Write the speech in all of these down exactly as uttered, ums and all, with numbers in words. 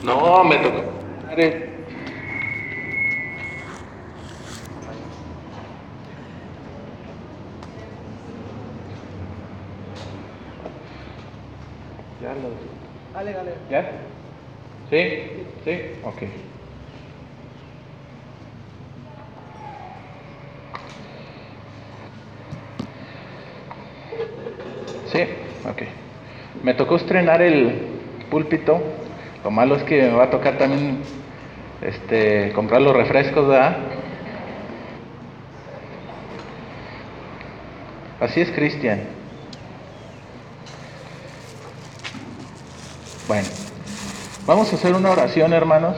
No, me tocó. Ya lo. Dale, dale. ¿Ya? ¿Sí? ¿Sí? Ok. Sí, ok. Me tocó estrenar el púlpito. Lo malo es que me va a tocar también este, comprar los refrescos, ¿verdad? Así es, Cristian. Bueno, vamos a hacer una oración, hermanos.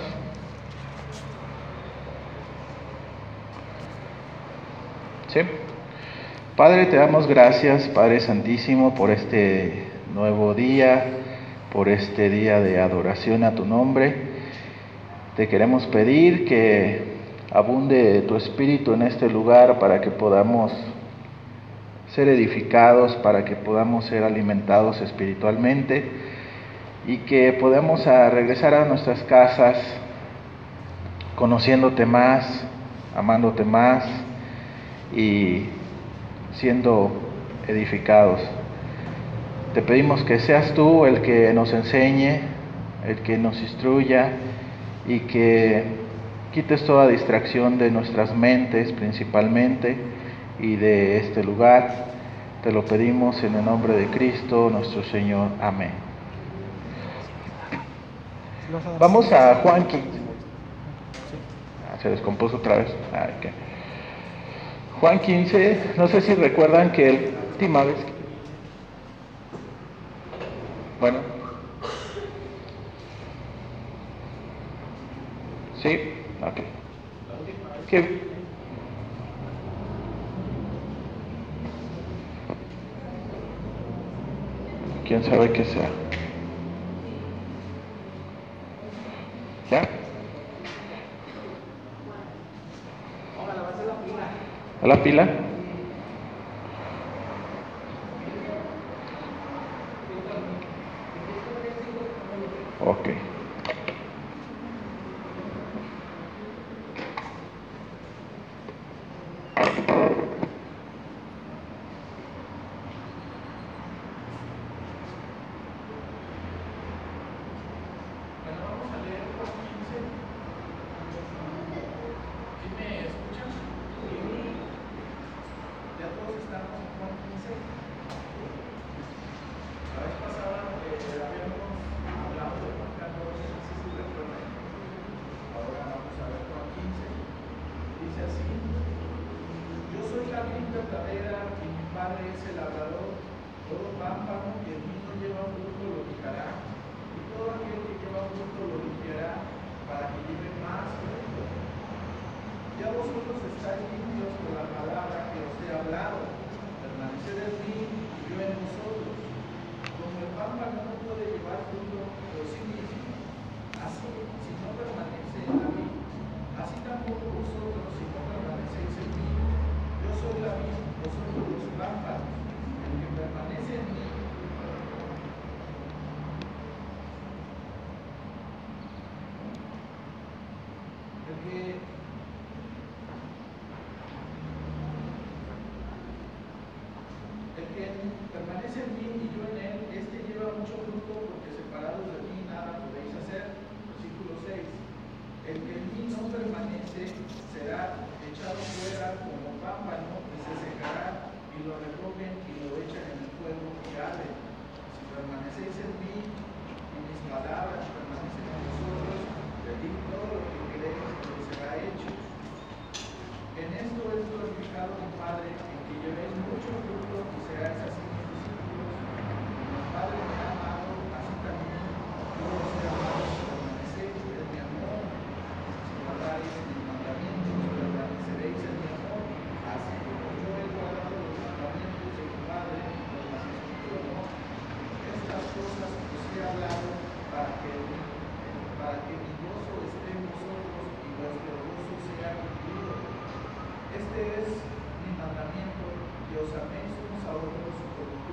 ¿Sí? Padre, te damos gracias, Padre Santísimo, por este nuevo día, por este día de adoración a tu nombre. Te queremos pedir que abunde tu Espíritu en este lugar para que podamos ser edificados, para que podamos ser alimentados espiritualmente y que podamos a regresar a nuestras casas conociéndote más, amándote más y siendo edificados. Te pedimos que seas tú el que nos enseñe, el que nos instruya y que quites toda distracción de nuestras mentes principalmente y de este lugar. Te lo pedimos en el nombre de Cristo nuestro Señor. Amén. Vamos a Juan quince. Ah, se descompuso otra vez. Ah, okay. Juan quince, no sé si recuerdan que la última vez que... Bueno. Sí, ok. ¿Qué? ¿Quién sabe qué sea? ¿Ya? ¿A la pila? Ok.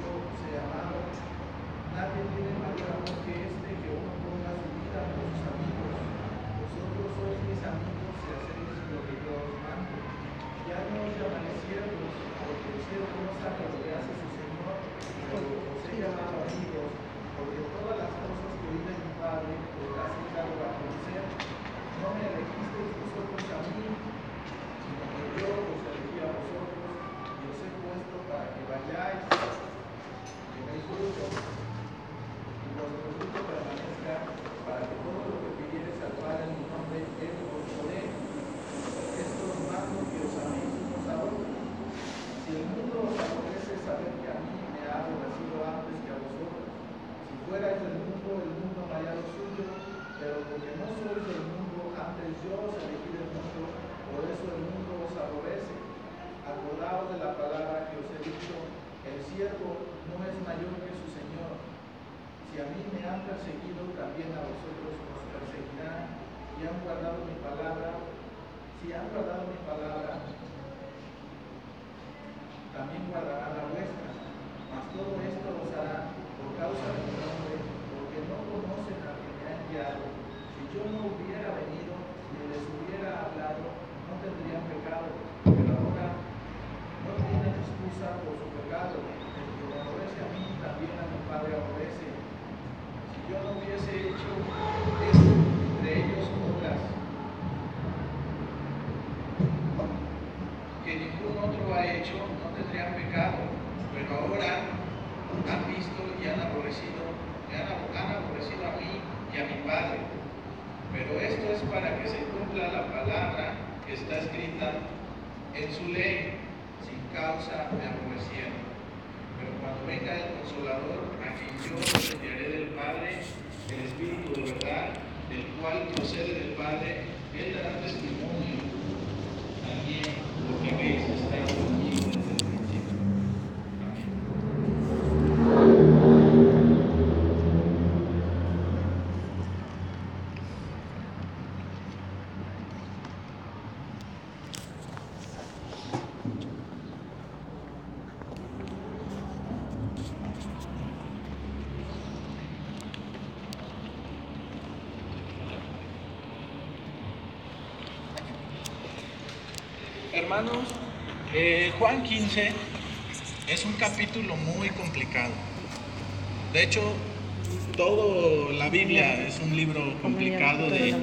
Nadie tiene mayor amor que este, que uno ponga su vida por sus amigos. vosotros a mí, sino que yo os elegí a vosotros y os he puesto para que vayáis, que deis fruto, y vuestro fruto permanezca, para que todo lo que pidiereis al Padre en mi nombre, Él os lo dé. Esto os mando, que os améis unos a otros. Si el mundo os aborrece, saber que a mí me ha aborrecido antes que a vosotros. Si fuerais del mundo, el mundo no haría lo suyo, pero porque no sois del mundo, antes yo os elegí del mundo, por eso el mundo os aborrece. Acordaos de la palabra que os he dicho, el siervo no es mayor que su Señor. Si a mí me han perseguido, también a vosotros os perseguirán, y han guardado mi palabra. Si han guardado mi palabra, también guardarán la vuestra. Mas todo esto os hará por causa de mi nombre, porque no conocen al que me ha enviado. Si yo no hubiera venido ni les hubiera hablado, no tendrían pecado, pero ahora no tienen excusa por su pecado. El que me aborrece a mí, también a mi Padre aborrece. Si yo no hubiese hecho esto entre ellos obras que ningún otro ha hecho, no tendrían pecado, pero ahora han visto y han aborrecido, y han, han aborrecido a mí y a mi Padre. Pero esto es para que se cumpla la palabra que está escrita en su ley: sin causa me aborrecieron. Pero cuando venga el Consolador, a quien yo os enviaré del Padre, el Espíritu de verdad, el cual procede del Padre, Él dará testimonio también lo que habéis estado conmigo desde el principio. Hermanos, eh, Juan quince es un capítulo muy complicado. De hecho, toda la Biblia es un libro complicado de,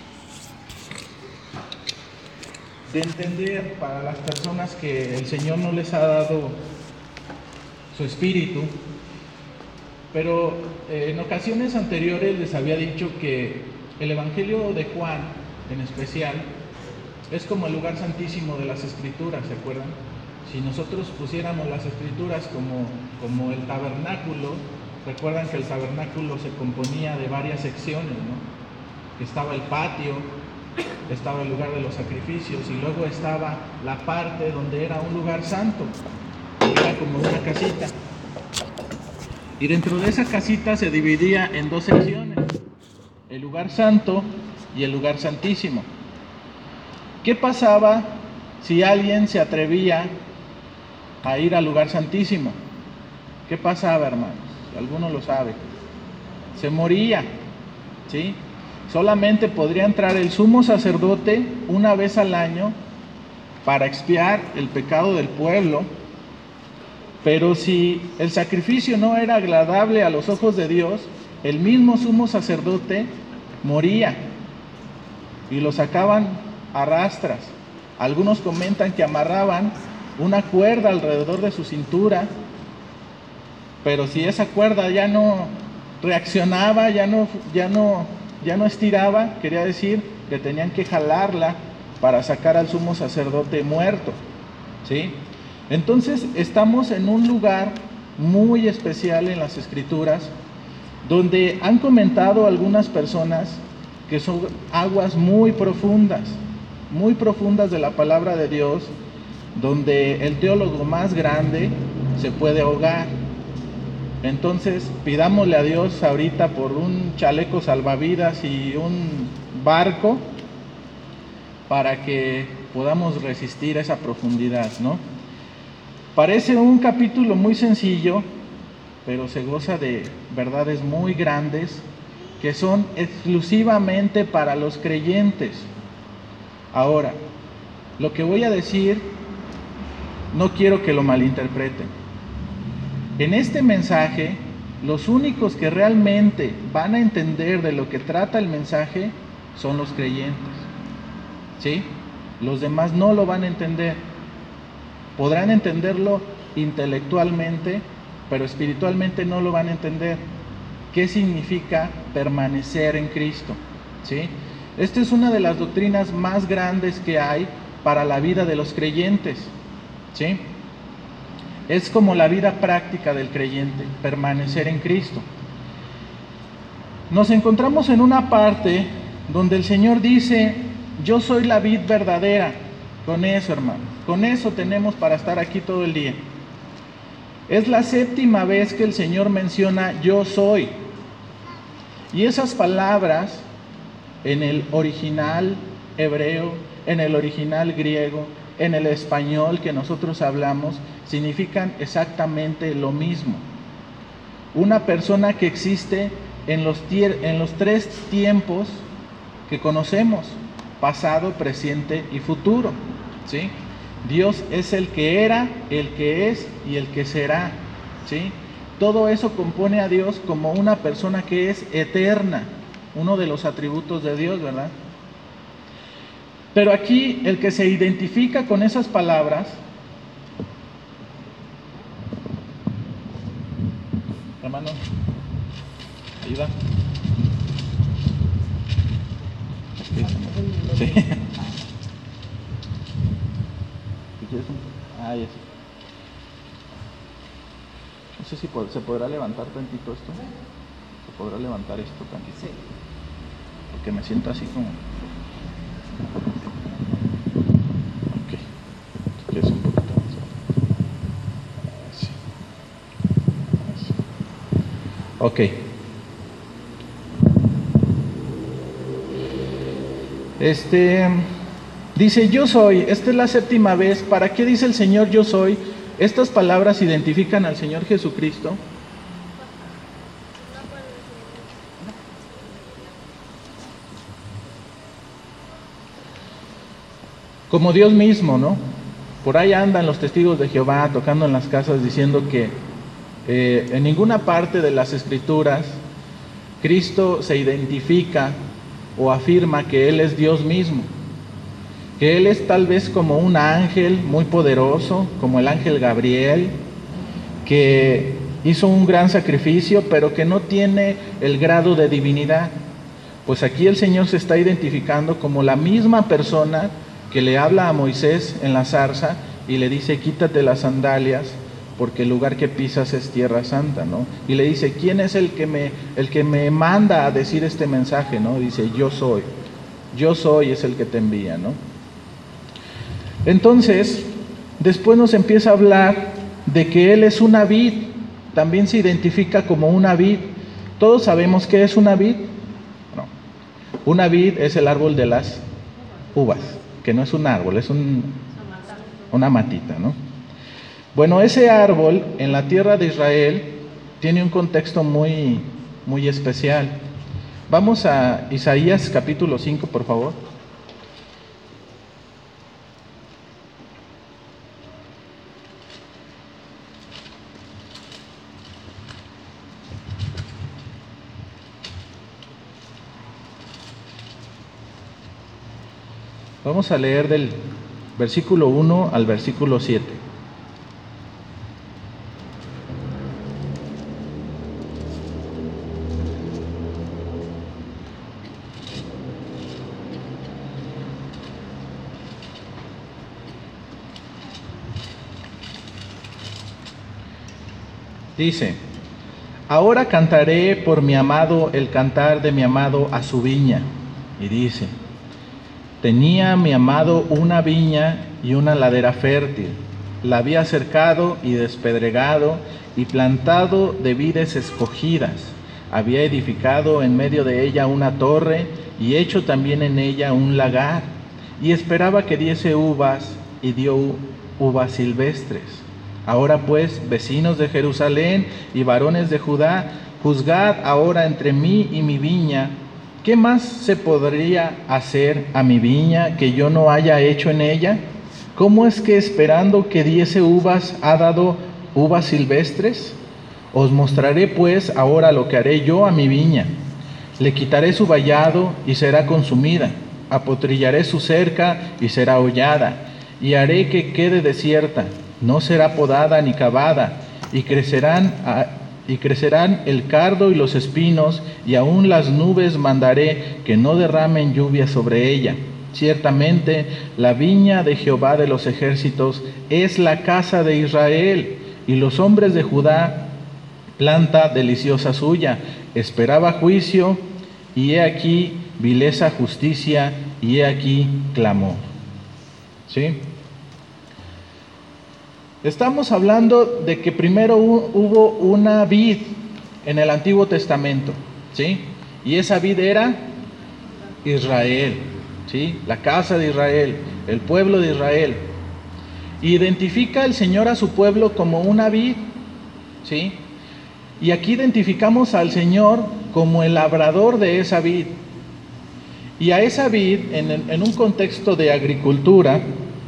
de entender para las personas que el Señor no les ha dado su espíritu. Pero eh, en ocasiones anteriores les había dicho que el Evangelio de Juan, en especial, es como el lugar santísimo de las Escrituras, ¿se acuerdan? Si nosotros pusiéramos las Escrituras como, como el tabernáculo, recuerdan que el tabernáculo se componía de varias secciones, ¿no? Estaba el patio, estaba el lugar de los sacrificios, y luego estaba la parte donde era un lugar santo, era como una casita. Y dentro de esa casita se dividía en dos secciones: el lugar santo y el lugar santísimo. ¿Qué pasaba si alguien se atrevía a ir al lugar santísimo? ¿Qué pasaba, hermanos? Alguno lo sabe. Se moría, ¿sí? Solamente podría entrar el sumo sacerdote una vez al año para expiar el pecado del pueblo. Pero si el sacrificio no era agradable a los ojos de Dios, el mismo sumo sacerdote moría y lo sacaban a rastras. Algunos comentan que amarraban una cuerda alrededor de su cintura, pero si esa cuerda ya no reaccionaba, ya no, ya no, ya no estiraba, quería decir que tenían que jalarla para sacar al sumo sacerdote muerto, ¿sí? Entonces estamos en un lugar muy especial en las Escrituras, donde han comentado algunas personas que son aguas muy profundas, muy profundas de la palabra de Dios, donde el teólogo más grande se puede ahogar. Entonces pidámosle a Dios ahorita por un chaleco salvavidas y un barco para que podamos resistir esa profundidad, ¿no? Parece un capítulo muy sencillo, pero se goza de verdades muy grandes que son exclusivamente para los creyentes. Ahora, lo que voy a decir, no quiero que lo malinterpreten. En este mensaje, los únicos que realmente van a entender de lo que trata el mensaje son los creyentes. ¿sí? Los demás no lo van a entender. Podrán entenderlo intelectualmente, pero espiritualmente no lo van a entender. ¿Qué significa permanecer en Cristo? ¿Sí? Esta es una de las doctrinas más grandes que hay para la vida de los creyentes, ¿sí? Es como la vida práctica del creyente, permanecer en Cristo. Nos encontramos en una parte donde el Señor dice: yo soy la vid verdadera. Con eso, hermano, con eso tenemos para estar aquí todo el día. Es la séptima vez que el Señor menciona yo soy. Y esas palabras en el original hebreo, en el original griego, en el español que nosotros hablamos, significan exactamente lo mismo. Una persona que existe en los, tier, en los tres tiempos que conocemos: pasado, presente y futuro, ¿sí? Dios es el que era, el que es y el que será, ¿sí? Todo eso compone a Dios como una persona que es eterna, uno de los atributos de Dios, ¿verdad? Pero aquí el que se identifica con esas palabras, hermano, ayuda. Sí. Ah, ya. No sé si se podrá levantar tantito esto. ¿Se podrá levantar esto tantito? Sí. Porque me siento así como... Ok. Si quieres un poquito más. Así. Así. Ok. Este... Dice yo soy. Esta es la séptima vez. ¿Para qué dice el Señor yo soy? Estas palabras identifican al Señor Jesucristo. Como Dios mismo, ¿no? Por ahí andan los testigos de Jehová tocando en las casas diciendo que eh, en ninguna parte de las Escrituras Cristo se identifica o afirma que Él es Dios mismo, que Él es tal vez como un ángel muy poderoso, como el ángel Gabriel, que hizo un gran sacrificio, pero que no tiene el grado de divinidad. Pues aquí el Señor se está identificando como la misma persona que le habla a Moisés en la zarza y le dice: quítate las sandalias porque el lugar que pisas es tierra santa, ¿no? Y le dice: ¿quién es el que me, el que me manda a decir este mensaje, ¿no? Dice: yo soy, yo soy es el que te envía, ¿no? Entonces, después nos empieza a hablar de que Él es una vid, también se identifica como una vid. ¿Todos sabemos qué es una vid? No. Una vid es el árbol de las uvas, que no es un árbol, es un, una matita, ¿no? Bueno, ese árbol en la tierra de Israel tiene un contexto muy, muy especial. Vamos a Isaías capítulo cinco, por favor. Vamos a leer del versículo uno al versículo siete. Dice: ahora cantaré por mi amado el cantar de mi amado a su viña. Y dice: tenía mi amado una viña y una ladera fértil. La había cercado y despedregado y plantado de vides escogidas. Había edificado en medio de ella una torre y hecho también en ella un lagar. Y esperaba que diese uvas y dio uvas silvestres. Ahora pues, vecinos de Jerusalén y varones de Judá, juzgad ahora entre mí y mi viña. ¿Qué más se podría hacer a mi viña que yo no haya hecho en ella? ¿Cómo es que esperando que diese uvas ha dado uvas silvestres? Os mostraré pues ahora lo que haré yo a mi viña. Le quitaré su vallado y será consumida, apotrillaré su cerca y será hollada, y haré que quede desierta, no será podada ni cavada, y crecerán, a, y crecerán el cardo y los espinos, y aún las nubes mandaré que no derramen lluvia sobre ella. Ciertamente la viña de Jehová de los ejércitos es la casa de Israel, y los hombres de Judá, planta deliciosa suya. Esperaba juicio, y he aquí vileza, justicia, y he aquí clamor. ¿Sí? Estamos hablando de que primero hubo una vid en el Antiguo Testamento, ¿sí? Y esa vid era Israel, ¿sí? La casa de Israel, el pueblo de Israel. Identifica el Señor a su pueblo como una vid, ¿sí? Y aquí identificamos al Señor como el labrador de esa vid. Y a esa vid, en, en un contexto de agricultura,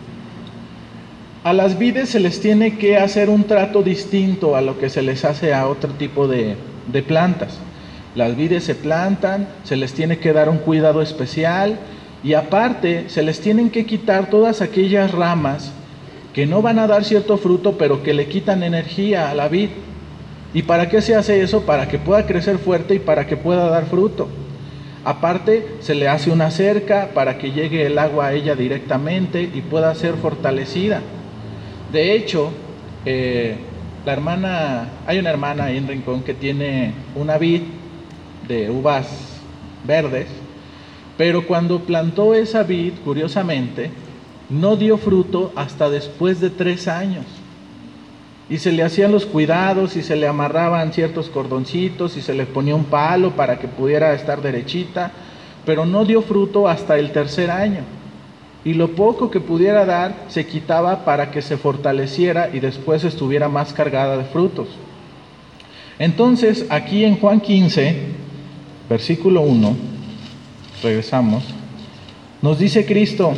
a las vides se les tiene que hacer un trato distinto a lo que se les hace a otro tipo de, de plantas. Las vides se plantan, se les tiene que dar un cuidado especial, y aparte se les tienen que quitar todas aquellas ramas que no van a dar cierto fruto, pero que le quitan energía a la vid. ¿Y para qué se hace eso? Para que pueda crecer fuerte y para que pueda dar fruto. Aparte, se le hace una cerca para que llegue el agua a ella directamente y pueda ser fortalecida. De hecho, eh, la hermana, hay una hermana ahí en Rincón que tiene una vid de uvas verdes, pero cuando plantó esa vid, curiosamente, no dio fruto hasta después de tres años. Y se le hacían los cuidados y se le amarraban ciertos cordoncitos y se le ponía un palo para que pudiera estar derechita, pero no dio fruto hasta el tercer año. Y lo poco que pudiera dar se quitaba para que se fortaleciera y después estuviera más cargada de frutos. Entonces, aquí en Juan quince, versículo uno, regresamos, nos dice Cristo,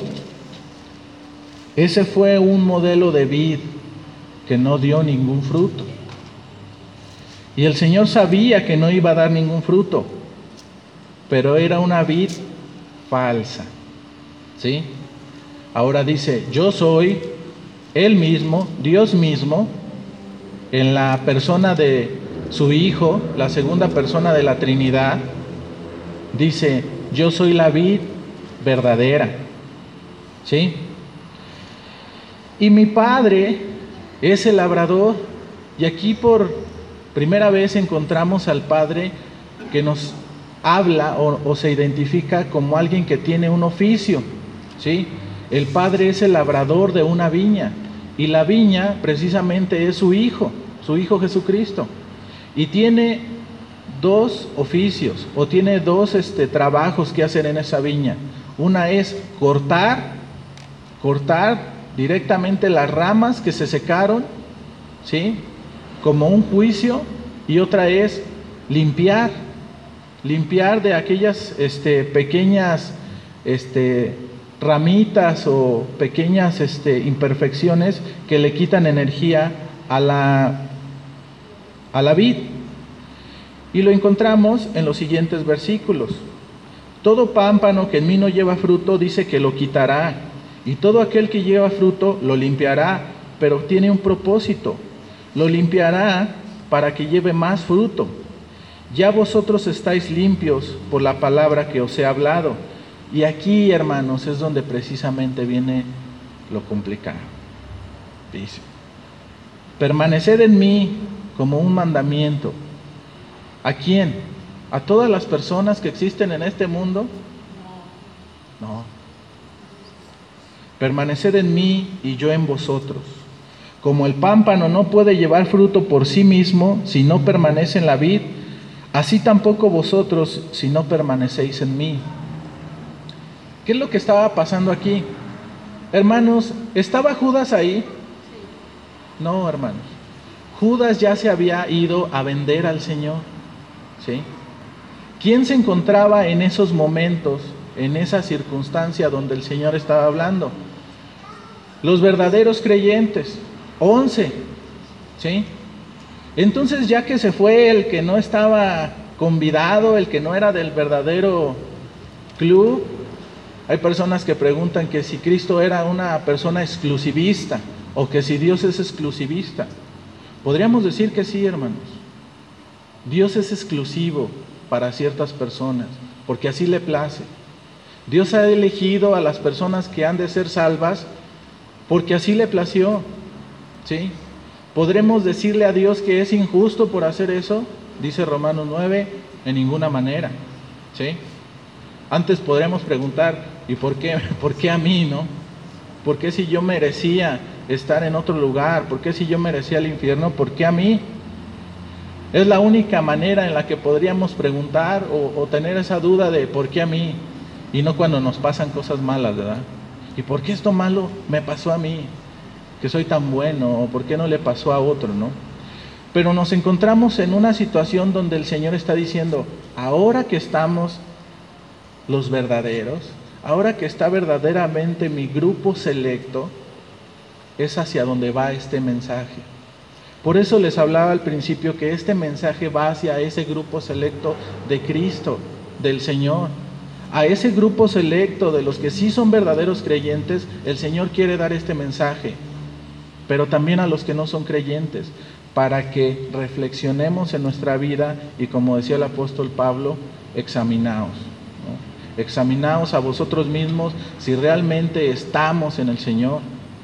ese fue un modelo de vid que no dio ningún fruto. Y el Señor sabía que no iba a dar ningún fruto, pero era una vid falsa, ¿sí? Ahora dice, yo soy Él mismo, Dios mismo, en la persona de su Hijo, la segunda persona de la Trinidad, dice, yo soy la vid verdadera, ¿sí? Y mi Padre es el labrador. Y aquí por primera vez encontramos al Padre que nos habla o, o se identifica como alguien que tiene un oficio, ¿sí? El Padre es el labrador de una viña, y la viña precisamente es su Hijo, su Hijo Jesucristo. Y tiene dos oficios, o tiene dos este, trabajos que hacer en esa viña. Una es cortar, cortar directamente las ramas que se secaron, ¿sí? Como un juicio, y otra es limpiar, limpiar de aquellas este, pequeñas este, ramitas o pequeñas este, imperfecciones que le quitan energía a la, a la vid. Y lo encontramos en los siguientes versículos. Todo pámpano que en mí no lleva fruto, dice que lo quitará, y todo aquel que lleva fruto lo limpiará, pero tiene un propósito, lo limpiará para que lleve más fruto. Ya vosotros estáis limpios por la palabra que os he hablado. Y aquí, hermanos, es donde precisamente viene lo complicado. Dice, permaneced en mí como un mandamiento. ¿A quién? ¿A todas las personas que existen en este mundo? No. Permaneced en mí y yo en vosotros. Como el pámpano no puede llevar fruto por sí mismo si no permanece en la vid, así tampoco vosotros si no permanecéis en mí. ¿Qué es lo que estaba pasando aquí? Hermanos, ¿estaba Judas ahí? No, hermanos. Judas ya se había ido a vender al Señor, ¿sí? ¿Quién se encontraba en esos momentos, en esa circunstancia donde el Señor estaba hablando? Los verdaderos creyentes, once, ¿sí? Entonces, ya que se fue el que no estaba convidado, el que no era del verdadero club, Hay personas que preguntan que si Cristo era una persona exclusivista o que si Dios es exclusivista. Podríamos decir que sí, hermanos. Dios es exclusivo para ciertas personas, porque así le place. Dios ha elegido a las personas que han de ser salvas porque así le plació, ¿sí? ¿Podremos decirle a Dios que es injusto por hacer eso? Dice Romanos nueve, en ninguna manera, ¿sí? Antes podremos preguntar, ¿y por qué, por qué a mí, no? ¿Por qué si yo merecía estar en otro lugar? ¿Por qué si yo merecía el infierno? ¿Por qué a mí? Es la única manera en la que podríamos preguntar o, o tener esa duda de ¿por qué a mí? Y no cuando nos pasan cosas malas, ¿verdad? ¿Y por qué esto malo me pasó a mí? Que soy tan bueno, o ¿por qué no le pasó a otro, no? Pero nos encontramos en una situación donde el Señor está diciendo, ahora que estamos los verdaderos, ahora que está verdaderamente mi grupo selecto, es hacia donde va este mensaje. Por eso les hablaba al principio que este mensaje va hacia ese grupo selecto de Cristo, del Señor. A ese grupo selecto de los que sí son verdaderos creyentes, el Señor quiere dar este mensaje, pero también a los que no son creyentes, para que reflexionemos en nuestra vida y, como decía el apóstol Pablo, examinaos, ¿no? Examinaos a vosotros mismos si realmente estamos en el Señor.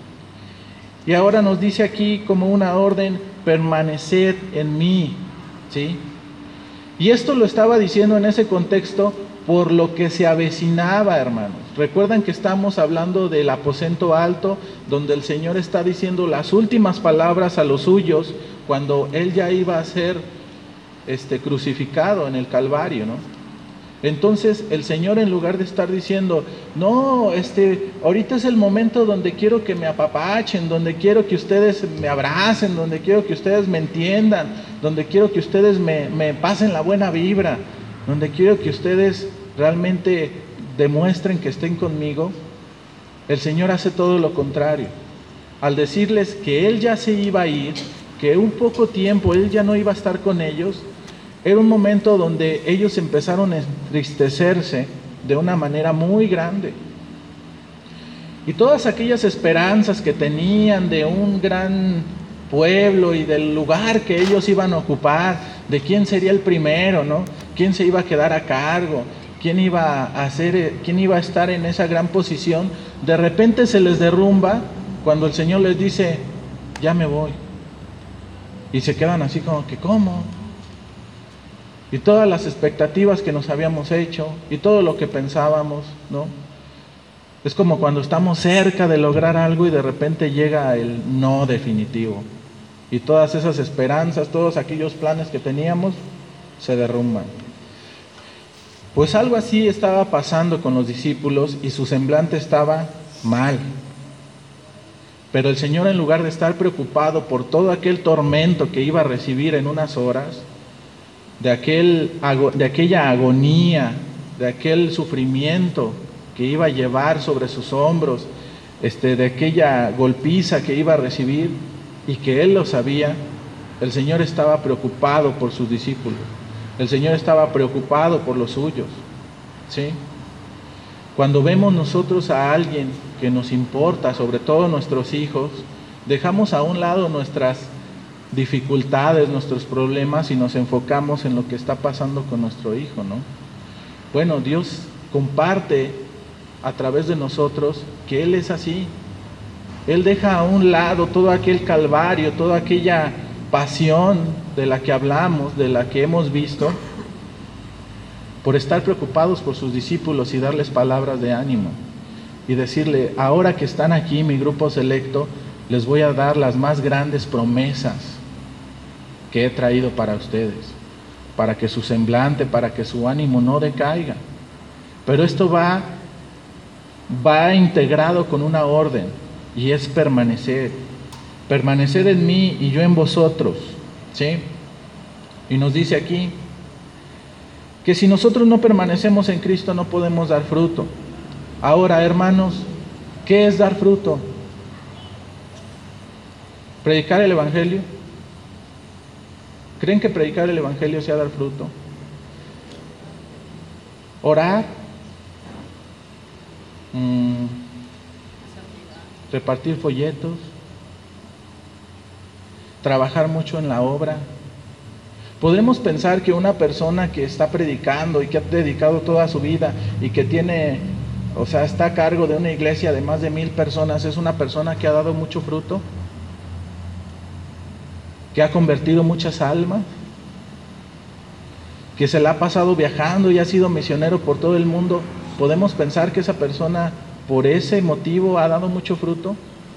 Y ahora nos dice aquí como una orden, permaneced en mí, ¿sí? Y esto lo estaba diciendo en ese contexto por lo que se avecinaba, hermanos. Recuerdan que estamos hablando del aposento alto, donde el Señor está diciendo las últimas palabras a los suyos, cuando Él ya iba a ser este, crucificado en el Calvario, ¿no? Entonces el Señor, en lugar de estar diciendo, no, este, ahorita es el momento donde quiero que me apapachen, donde quiero que ustedes me abracen, donde quiero que ustedes me entiendan, donde quiero que ustedes me, me pasen la buena vibra, donde quiero que ustedes realmente demuestren que estén conmigo, el Señor hace todo lo contrario. Al decirles que Él ya se iba a ir, que un poco tiempo Él ya no iba a estar con ellos, era un momento donde ellos empezaron a entristecerse de una manera muy grande. Y todas aquellas esperanzas que tenían de un gran pueblo y del lugar que ellos iban a ocupar, de quién sería el primero, ¿no? Quién se iba a quedar a cargo, quién iba a hacer, quién iba a estar en esa gran posición, de repente se les derrumba cuando el Señor les dice, ya me voy. Y se quedan así como que, ¿cómo? Y todas las expectativas que nos habíamos hecho y todo lo que pensábamos, ¿no? Es como cuando estamos cerca de lograr algo y de repente llega el no definitivo. Y todas esas esperanzas, todos aquellos planes que teníamos, se derrumban. Pues algo así estaba pasando con los discípulos y su semblante estaba mal. Pero el Señor, en lugar de estar preocupado por todo aquel tormento que iba a recibir en unas horas, de, aquel, de aquella agonía, de aquel sufrimiento que iba a llevar sobre sus hombros, este, de aquella golpiza que iba a recibir y que Él lo sabía, el Señor estaba preocupado por sus discípulos, el Señor estaba preocupado por los suyos, ¿sí? Cuando vemos nosotros a alguien que nos importa, sobre todo nuestros hijos, dejamos a un lado nuestras dificultades, nuestros problemas y nos enfocamos en lo que está pasando con nuestro hijo, ¿no? Bueno, Dios comparte a través de nosotros que Él es así. Él deja a un lado todo aquel calvario, toda aquella pasión de la que hablamos, de la que hemos visto, por estar preocupados por sus discípulos y darles palabras de ánimo y decirle, ahora que están aquí mi grupo selecto, les voy a dar las más grandes promesas que he traído para ustedes, para que su semblante, para que su ánimo no decaiga. Pero esto va, va integrado con una orden, y es permanecer. Permanecer en mí y yo en vosotros, ¿sí? Y nos dice aquí que si nosotros no permanecemos en Cristo no podemos dar fruto. Ahora, hermanos, ¿qué es dar fruto? ¿Predicar el Evangelio? ¿Creen que predicar el Evangelio sea dar fruto? ¿Orar? Mm, repartir folletos, trabajar mucho en la obra. Podremos pensar que una persona que está predicando y que ha dedicado toda su vida y que tiene, o sea, está a cargo de una iglesia de más de mil personas, es una persona que ha dado mucho fruto, que ha convertido muchas almas, que se la ha pasado viajando y ha sido misionero por todo el mundo. ¿Podemos pensar que esa persona por ese motivo ha dado mucho fruto?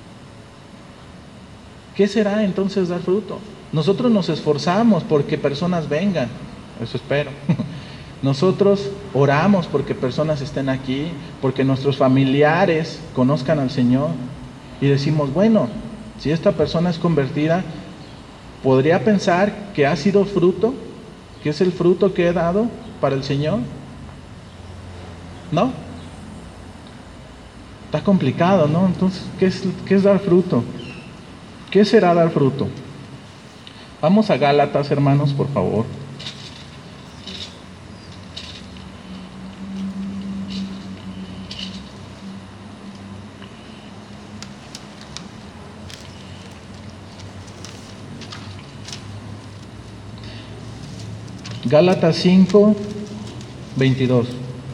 ¿Qué será entonces dar fruto? Nosotros nos esforzamos porque personas vengan, eso espero. Nosotros oramos porque personas estén aquí, porque nuestros familiares conozcan al Señor. Y decimos, bueno, si esta persona es convertida, ¿podría pensar que ha sido fruto? ¿Que es el fruto que he dado para el Señor? ¿No? Está complicado, ¿no? Entonces, ¿qué es, qué es dar fruto? ¿Qué será dar fruto? Vamos a Gálatas, hermanos, por favor. Gálatas cinco, veintidós.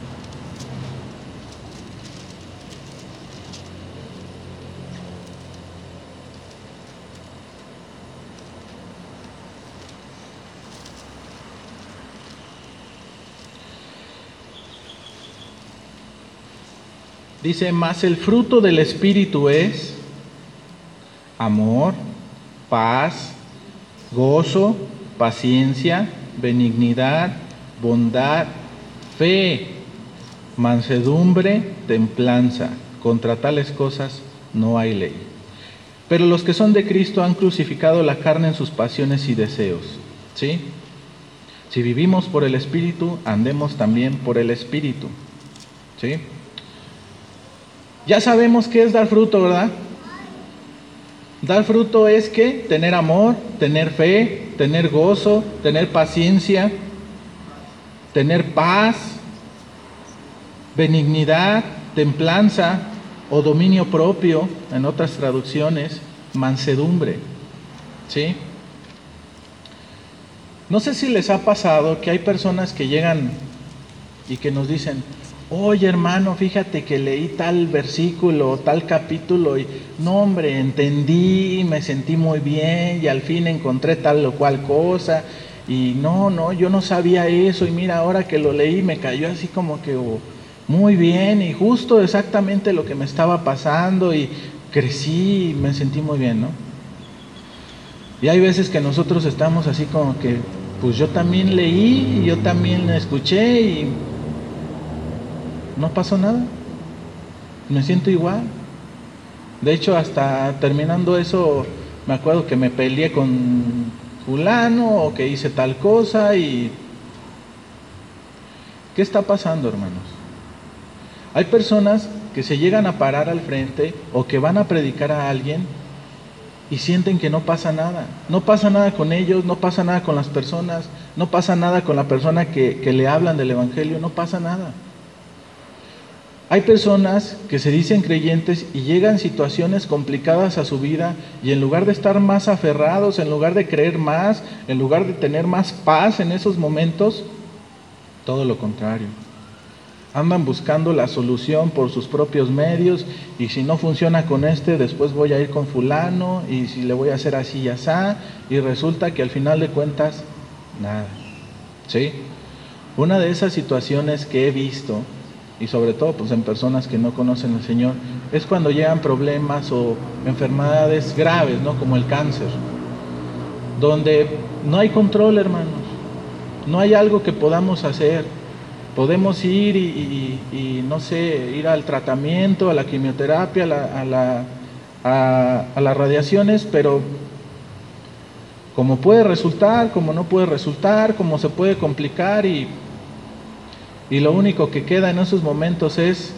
Dice, mas el fruto del Espíritu es amor, paz, gozo, paciencia, benignidad, bondad, fe, mansedumbre, templanza. Contra tales cosas no hay ley. Pero los que son de Cristo han crucificado la carne en sus pasiones y deseos. ¿Sí? Si vivimos por el Espíritu, andemos también por el Espíritu. ¿Sí? Ya sabemos qué es dar fruto, ¿verdad? Dar fruto es ¿qué? Tener amor, tener fe, tener gozo, tener paciencia, tener paz, benignidad, templanza o dominio propio, en otras traducciones, mansedumbre. ¿Sí? No sé si les ha pasado que hay personas que llegan y que nos dicen, oye hermano, fíjate que leí tal versículo, tal capítulo y no hombre, entendí, me sentí muy bien y al fin encontré tal o cual cosa y no, no, yo no sabía eso y mira, ahora que lo leí me cayó así como que oh, muy bien y justo exactamente lo que me estaba pasando y crecí y me sentí muy bien, ¿no? Y hay veces que nosotros estamos así como que, pues yo también leí y yo también escuché y no pasó nada, me siento igual. De hecho, hasta terminando eso, me acuerdo que me peleé con fulano o que hice tal cosa y... ¿Qué está pasando, hermanos? Hay personas que se llegan a parar al frente o que van a predicar a alguien y sienten que no pasa nada. No pasa nada con ellos, no pasa nada con las personas, no pasa nada con la persona que, que le hablan del Evangelio, no pasa nada. Hay personas que se dicen creyentes y llegan situaciones complicadas a su vida y en lugar de estar más aferrados, en lugar de creer más, en lugar de tener más paz en esos momentos, todo lo contrario. Andan buscando la solución por sus propios medios y si no funciona con este, después voy a ir con fulano y si le voy a hacer así y asá y resulta que al final de cuentas, nada. ¿Sí? Una de esas situaciones que he visto y sobre todo pues en personas que no conocen al Señor, es cuando llegan problemas o enfermedades graves, ¿no? Como el cáncer, donde no hay control, hermanos, no hay algo que podamos hacer. Podemos ir y, y, y no sé, ir al tratamiento, a la quimioterapia, a, la, a, la, a, a las radiaciones, pero como puede resultar, como no puede resultar, como se puede complicar y Y lo único que queda en esos momentos es,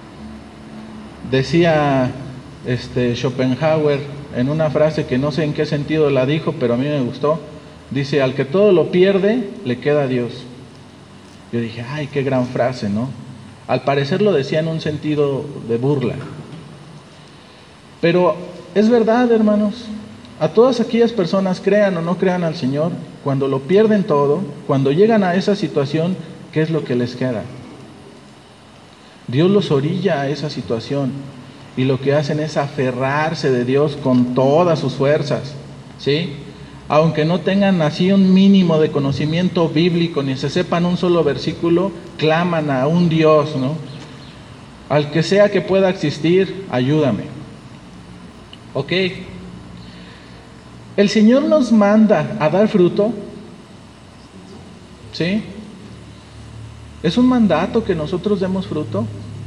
decía este Schopenhauer en una frase que no sé en qué sentido la dijo, pero a mí me gustó, dice, al que todo lo pierde, le queda Dios. Yo dije, ay, qué gran frase, ¿no? Al parecer lo decía en un sentido de burla. Pero es verdad, hermanos, a todas aquellas personas, crean o no crean al Señor, cuando lo pierden todo, cuando llegan a esa situación, ¿qué es lo que les queda? Dios los orilla a esa situación y lo que hacen es aferrarse de Dios con todas sus fuerzas, ¿sí? Aunque no tengan así un mínimo de conocimiento bíblico, ni se sepan un solo versículo, claman a un Dios, ¿no? Al que sea que pueda existir, ayúdame. Ok. El Señor nos manda a dar fruto, ¿sí? ¿Es un mandato que nosotros demos fruto?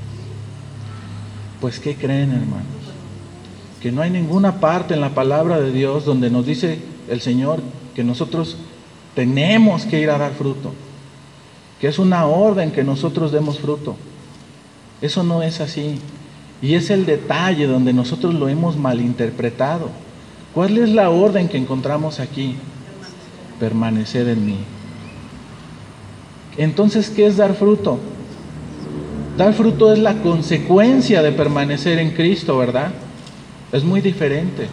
Pues ¿qué creen, hermanos? Que no hay ninguna parte en la palabra de Dios donde nos dice el Señor que nosotros tenemos que ir a dar fruto, que es una orden que nosotros demos fruto. Eso no es así. Y es el detalle donde nosotros lo hemos malinterpretado. ¿Cuál es la orden que encontramos aquí? Permanecer en mí. Entonces, ¿qué es dar fruto? Dar fruto es la consecuencia de permanecer en Cristo, ¿verdad? Es muy diferente.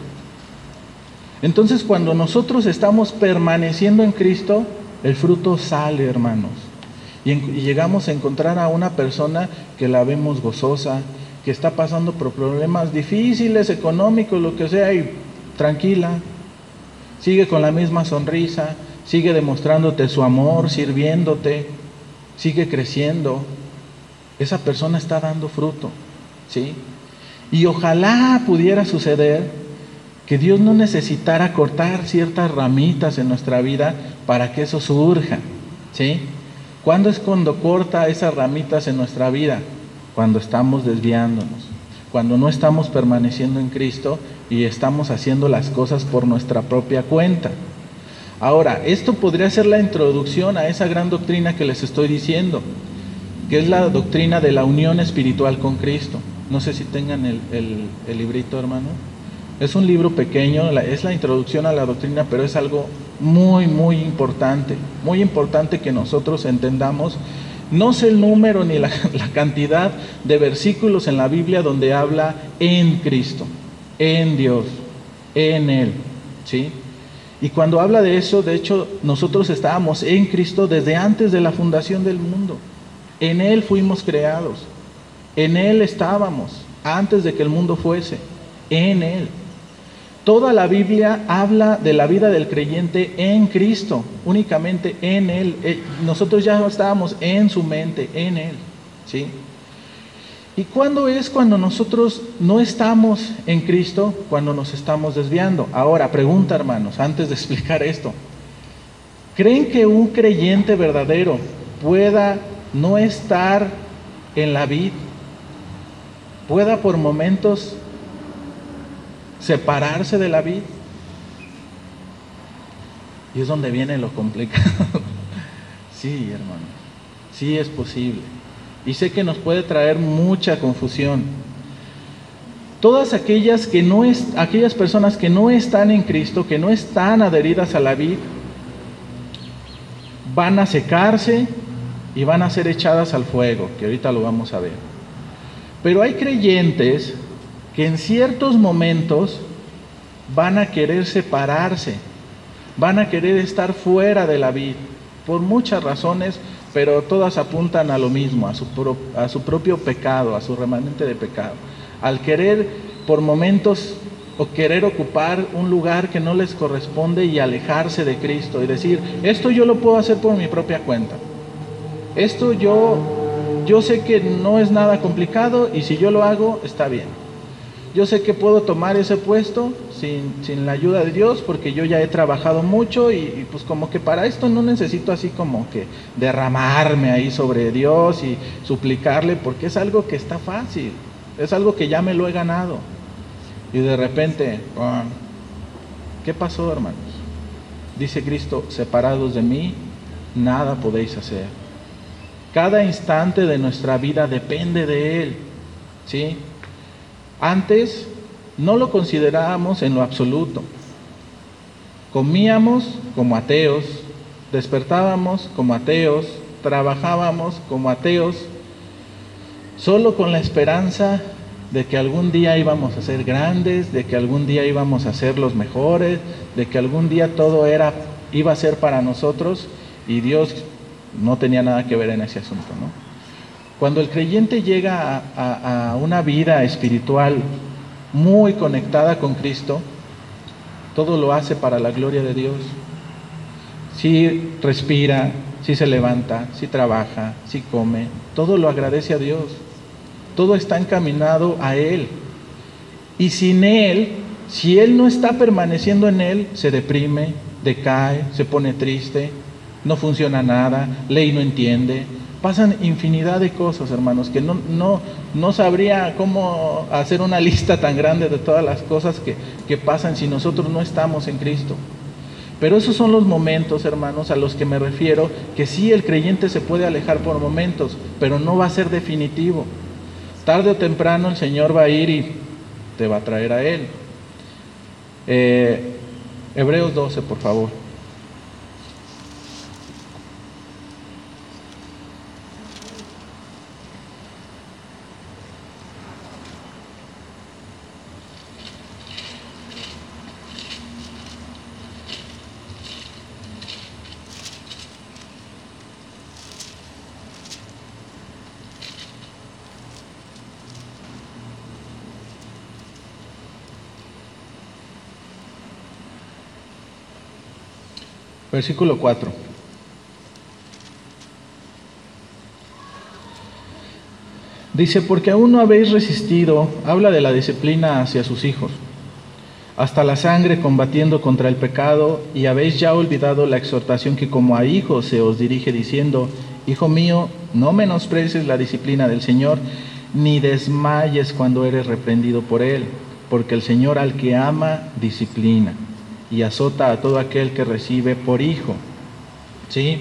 Entonces, cuando nosotros estamos permaneciendo en Cristo, el fruto sale, hermanos. Y, en, y llegamos a encontrar a una persona que la vemos gozosa, que está pasando por problemas difíciles, económicos, lo que sea, y tranquila, sigue con la misma sonrisa, sigue demostrándote su amor, sirviéndote, sigue creciendo. Esa persona está dando fruto, ¿sí? Y ojalá pudiera suceder que Dios no necesitara cortar ciertas ramitas en nuestra vida para que eso surja, ¿sí? ¿Cuándo es cuando corta esas ramitas en nuestra vida? Cuando estamos desviándonos, cuando no estamos permaneciendo en Cristo y estamos haciendo las cosas por nuestra propia cuenta. Ahora, esto podría ser la introducción a esa gran doctrina que les estoy diciendo, que es la doctrina de la unión espiritual con Cristo. No sé si tengan el, el, el librito, hermano. Es un libro pequeño, es la introducción a la doctrina, pero es algo muy, muy importante, muy importante que nosotros entendamos. No sé el número ni la, la cantidad de versículos en la Biblia donde habla en Cristo, en Dios, en Él, ¿sí? Y cuando habla de eso, de hecho, nosotros estábamos en Cristo desde antes de la fundación del mundo. En Él fuimos creados, en Él estábamos, antes de que el mundo fuese, en Él. Toda la Biblia habla de la vida del creyente en Cristo, únicamente en Él. Nosotros ya estábamos en su mente, en Él, ¿sí? ¿Y cuándo es cuando nosotros no estamos en Cristo? Cuando nos estamos desviando. Ahora, pregunta, hermanos, antes de explicar esto. ¿Creen que un creyente verdadero pueda no estar en la vid? ¿Pueda por momentos separarse de la vid? Y es donde viene lo complicado. Sí, hermano, sí es posible. Y sé que nos puede traer mucha confusión. Todas aquellas que no es, aquellas personas que no están en Cristo, que no están adheridas a la vid, van a secarse y van a ser echadas al fuego, que ahorita lo vamos a ver. Pero hay creyentes que en ciertos momentos van a querer separarse, van a querer estar fuera de la vid, por muchas razones, pero todas apuntan a lo mismo, a su, pro, a su propio pecado, a su remanente de pecado, al querer por momentos o querer ocupar un lugar que no les corresponde y alejarse de Cristo y decir, esto yo lo puedo hacer por mi propia cuenta, esto yo, yo sé que no es nada complicado y si yo lo hago está bien. Yo sé que puedo tomar ese puesto sin, sin la ayuda de Dios porque yo ya he trabajado mucho y, y pues como que para esto no necesito así como que derramarme ahí sobre Dios y suplicarle porque es algo que está fácil, es algo que ya me lo he ganado. Y de repente, ¿qué pasó, hermanos? Dice Cristo, separados de mí, nada podéis hacer. Cada instante de nuestra vida depende de Él, ¿sí? Antes no lo considerábamos en lo absoluto. Comíamos como ateos, despertábamos como ateos, trabajábamos como ateos, solo con la esperanza de que algún día íbamos a ser grandes, de que algún día íbamos a ser los mejores, de que algún día todo era, iba a ser para nosotros, y Dios no tenía nada que ver en ese asunto, ¿no? Cuando el creyente llega a, a, a una vida espiritual muy conectada con Cristo, todo lo hace para la gloria de Dios. Si respira, si se levanta, si trabaja, si come, todo lo agradece a Dios. Todo está encaminado a Él. Y sin Él, si Él no está permaneciendo en Él, se deprime, decae, se pone triste, no funciona nada, lee y no entiende. Pasan infinidad de cosas, hermanos, que no, no, no sabría cómo hacer una lista tan grande de todas las cosas que, que pasan si nosotros no estamos en Cristo. Pero esos son los momentos, hermanos, a los que me refiero, que sí, el creyente se puede alejar por momentos, pero no va a ser definitivo. Tarde o temprano el Señor va a ir y te va a traer a Él. Eh, Hebreos doce, por favor. Versículo cuatro. Dice, porque aún no habéis resistido, habla de la disciplina hacia sus hijos, hasta la sangre combatiendo contra el pecado, y habéis ya olvidado la exhortación que como a hijos se os dirige diciendo, hijo mío, no menosprecies la disciplina del Señor, ni desmayes cuando eres reprendido por Él, porque el Señor al que ama disciplina y azota a todo aquel que recibe por hijo. ¿Sí?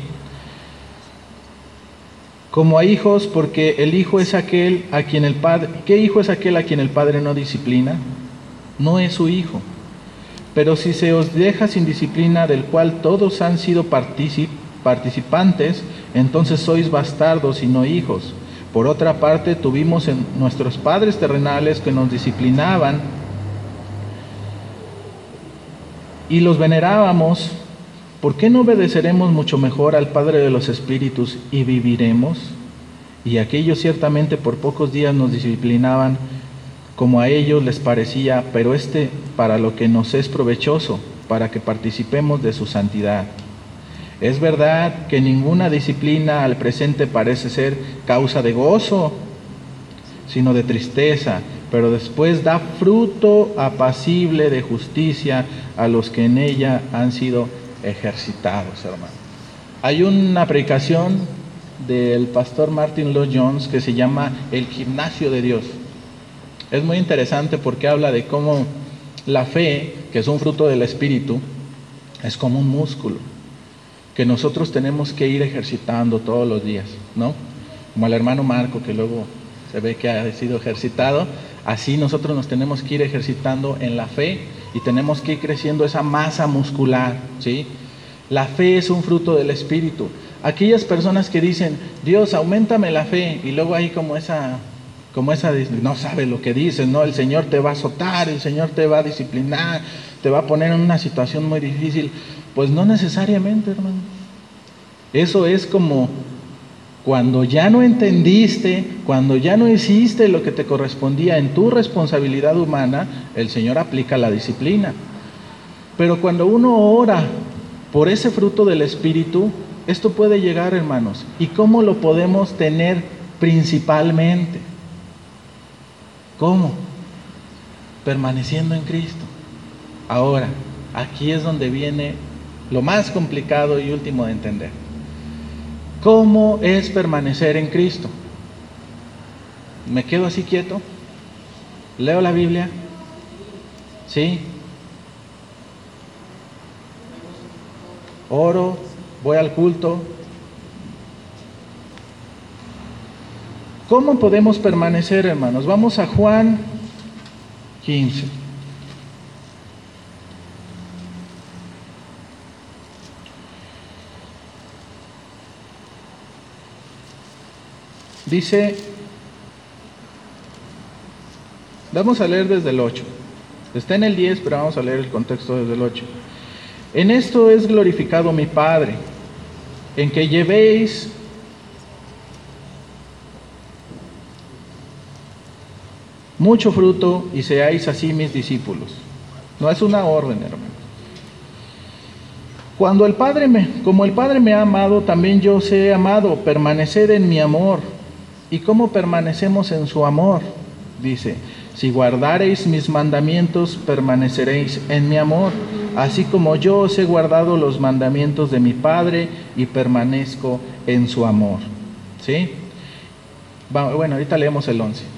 Como a hijos, porque el hijo es aquel a quien el padre, ¿qué hijo es aquel a quien el padre no disciplina? No es su hijo. Pero si se os deja sin disciplina, del cual todos han sido particip, participantes, entonces sois bastardos y no hijos. Por otra parte, tuvimos en nuestros padres terrenales que nos disciplinaban y los venerábamos. ¿Por qué no obedeceremos mucho mejor al Padre de los Espíritus y viviremos? Y aquellos ciertamente por pocos días nos disciplinaban como a ellos les parecía, pero este para lo que nos es provechoso, para que participemos de su santidad. Es verdad que ninguna disciplina al presente parece ser causa de gozo, sino de tristeza, pero después da fruto apacible de justicia a los que en ella han sido ejercitados, hermano. Hay una predicación del pastor Martin Lloyd-Jones que se llama El Gimnasio de Dios. Es muy interesante porque habla de cómo la fe, que es un fruto del Espíritu, es como un músculo que nosotros tenemos que ir ejercitando todos los días, ¿no? Como el hermano Marco, que luego se ve que ha sido ejercitado, así nosotros nos tenemos que ir ejercitando en la fe y tenemos que ir creciendo esa masa muscular, ¿sí? La fe es un fruto del Espíritu. Aquellas personas que dicen, Dios, auméntame la fe, y luego hay como esa, como esa, no sabe lo que dicen, ¿no? El Señor te va a azotar, el Señor te va a disciplinar, te va a poner en una situación muy difícil. Pues no necesariamente, hermano. Eso es como cuando ya no entendiste, cuando ya no hiciste lo que te correspondía en tu responsabilidad humana, el Señor aplica la disciplina. Pero cuando uno ora por ese fruto del Espíritu, esto puede llegar, hermanos. ¿Y cómo lo podemos tener principalmente? ¿Cómo? Permaneciendo en Cristo. Ahora, aquí es donde viene lo más complicado y último de entender. ¿Cómo es permanecer en Cristo? ¿Me quedo así quieto? ¿Leo la Biblia? ¿Sí? ¿Oro? ¿Voy al culto? ¿Cómo podemos permanecer, hermanos? Vamos a Juan quince. Dice Vamos a leer desde el ocho. Está en el diez, pero vamos a leer el contexto desde el ocho. En esto es glorificado mi Padre, en que llevéis mucho fruto y seáis así mis discípulos. No es una orden, hermano. Cuando el Padre me, como el Padre me ha amado, también yo os he amado. Permaneced en mi amor. ¿Y cómo permanecemos en su amor? Dice: si guardareis mis mandamientos, permaneceréis en mi amor, así como yo os he guardado los mandamientos de mi Padre y permanezco en su amor. ¿Sí? Bueno, ahorita leemos el once.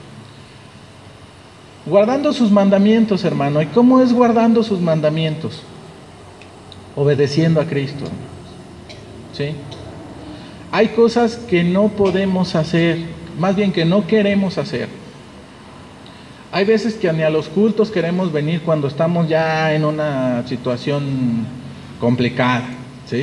Guardando sus mandamientos, hermano. ¿Y cómo es guardando sus mandamientos? Obedeciendo a Cristo. ¿Sí? Hay cosas que no podemos hacer, más bien que no queremos hacer. Hay veces que ni a los cultos queremos venir cuando estamos ya en una situación complicada, ¿sí?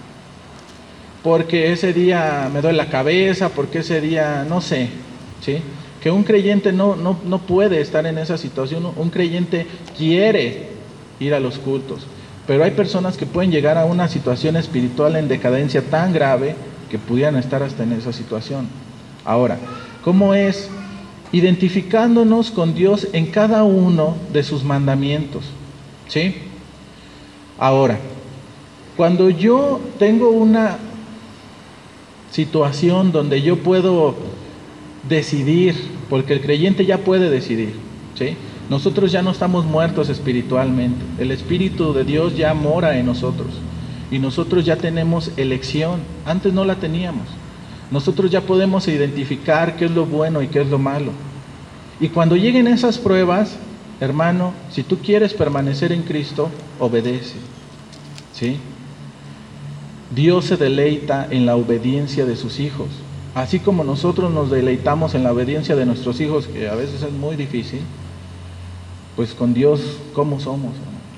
Porque ese día me duele la cabeza, porque ese día, no sé, ¿sí? Que un creyente no, no, no puede estar en esa situación. Un creyente quiere ir a los cultos, pero hay personas que pueden llegar a una situación espiritual en decadencia tan grave que pudieran estar hasta en esa situación. Ahora, ¿cómo es? Identificándonos con Dios en cada uno de sus mandamientos, ¿sí? Ahora, cuando yo tengo una situación donde yo puedo decidir, porque el creyente ya puede decidir, ¿sí? Nosotros ya no estamos muertos espiritualmente. El Espíritu de Dios ya mora en nosotros y nosotros ya tenemos elección. Antes no la teníamos. Nosotros ya podemos identificar qué es lo bueno y qué es lo malo. Y cuando lleguen esas pruebas, hermano, si tú quieres permanecer en Cristo, obedece, ¿sí? Dios se deleita en la obediencia de sus hijos. Así como nosotros nos deleitamos en la obediencia de nuestros hijos, que a veces es muy difícil, pues con Dios, ¿cómo somos?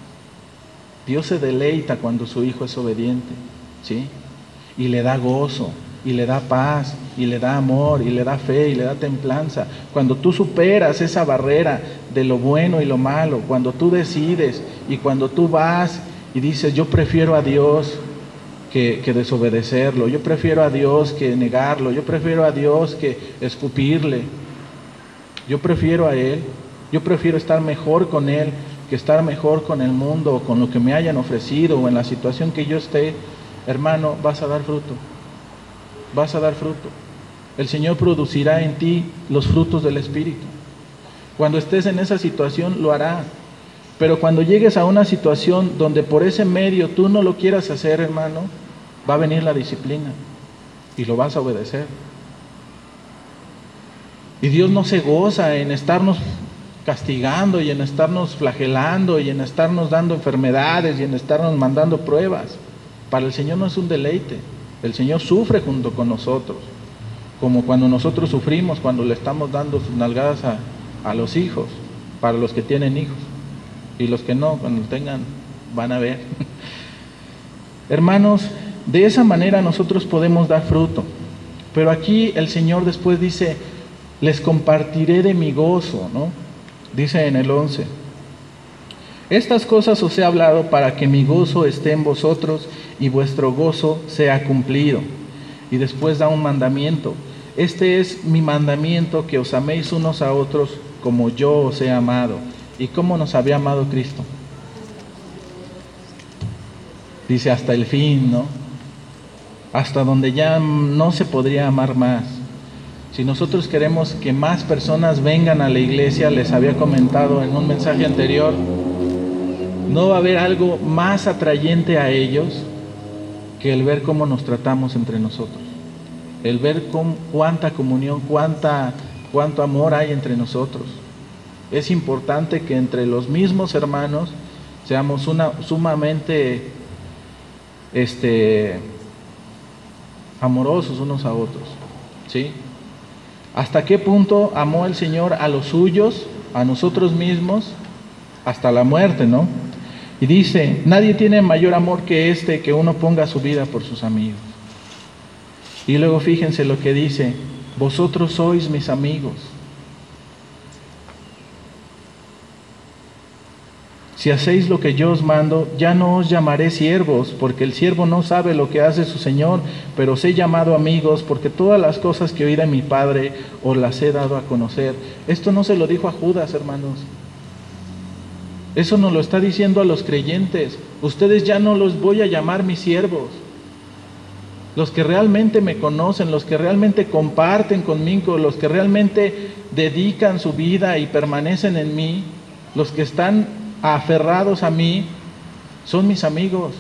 Dios se deleita cuando su hijo es obediente, ¿sí? Y le da gozo, y le da paz, y le da amor, y le da fe, y le da templanza. Cuando tú superas esa barrera de lo bueno y lo malo, cuando tú decides, y cuando tú vas y dices, yo prefiero a Dios que, que desobedecerlo, yo prefiero a Dios que negarlo, yo prefiero a Dios que escupirle, yo prefiero a Él, yo prefiero estar mejor con Él que estar mejor con el mundo, o con lo que me hayan ofrecido, o en la situación que yo esté. Hermano, vas a dar fruto, vas a dar fruto. El Señor producirá en ti los frutos del Espíritu. Cuando estés en esa situación, lo hará. Pero cuando llegues a una situación donde por ese medio tú no lo quieras hacer, hermano, va a venir la disciplina y lo vas a obedecer. Y Dios no se goza en estarnos castigando y en estarnos flagelando y en estarnos dando enfermedades y en estarnos mandando pruebas. Para el Señor no es un deleite. El Señor sufre junto con nosotros, como cuando nosotros sufrimos cuando le estamos dando sus nalgadas a, a los hijos, para los que tienen hijos, y los que no, cuando tengan, van a ver. Hermanos, de esa manera nosotros podemos dar fruto. Pero aquí el Señor después dice, les compartiré de mi gozo, ¿no? Dice en el once, estas cosas os he hablado para que mi gozo esté en vosotros y vuestro gozo sea cumplido. Y después da un mandamiento. Este es mi mandamiento, que os améis unos a otros como yo os he amado. ¿Y cómo nos había amado Cristo? Dice hasta el fin, ¿no? Hasta donde ya no se podría amar más. Si nosotros queremos que más personas vengan a la iglesia, les había comentado en un mensaje anterior, no va a haber algo más atrayente a ellos que el ver cómo nos tratamos entre nosotros, el ver cómo, cuánta comunión, cuánta, cuánto amor hay entre nosotros. Es importante que entre los mismos hermanos seamos una, sumamente este, amorosos unos a otros, ¿sí? ¿Hasta qué punto amó el Señor a los suyos, a nosotros mismos? Hasta la muerte, ¿no? Y dice, nadie tiene mayor amor que este, que uno ponga su vida por sus amigos. Y luego fíjense lo que dice, vosotros sois mis amigos. Si hacéis lo que yo os mando, ya no os llamaré siervos, porque el siervo no sabe lo que hace su Señor, pero os he llamado amigos, porque todas las cosas que oí de mi Padre os las he dado a conocer. Esto no se lo dijo a Judas, hermanos. Eso nos lo está diciendo a los creyentes. Ustedes ya no los voy a llamar mis siervos. Los que realmente me conocen, los que realmente comparten conmigo, los que realmente dedican su vida y permanecen en mí, los que están aferrados a mí, son mis amigos.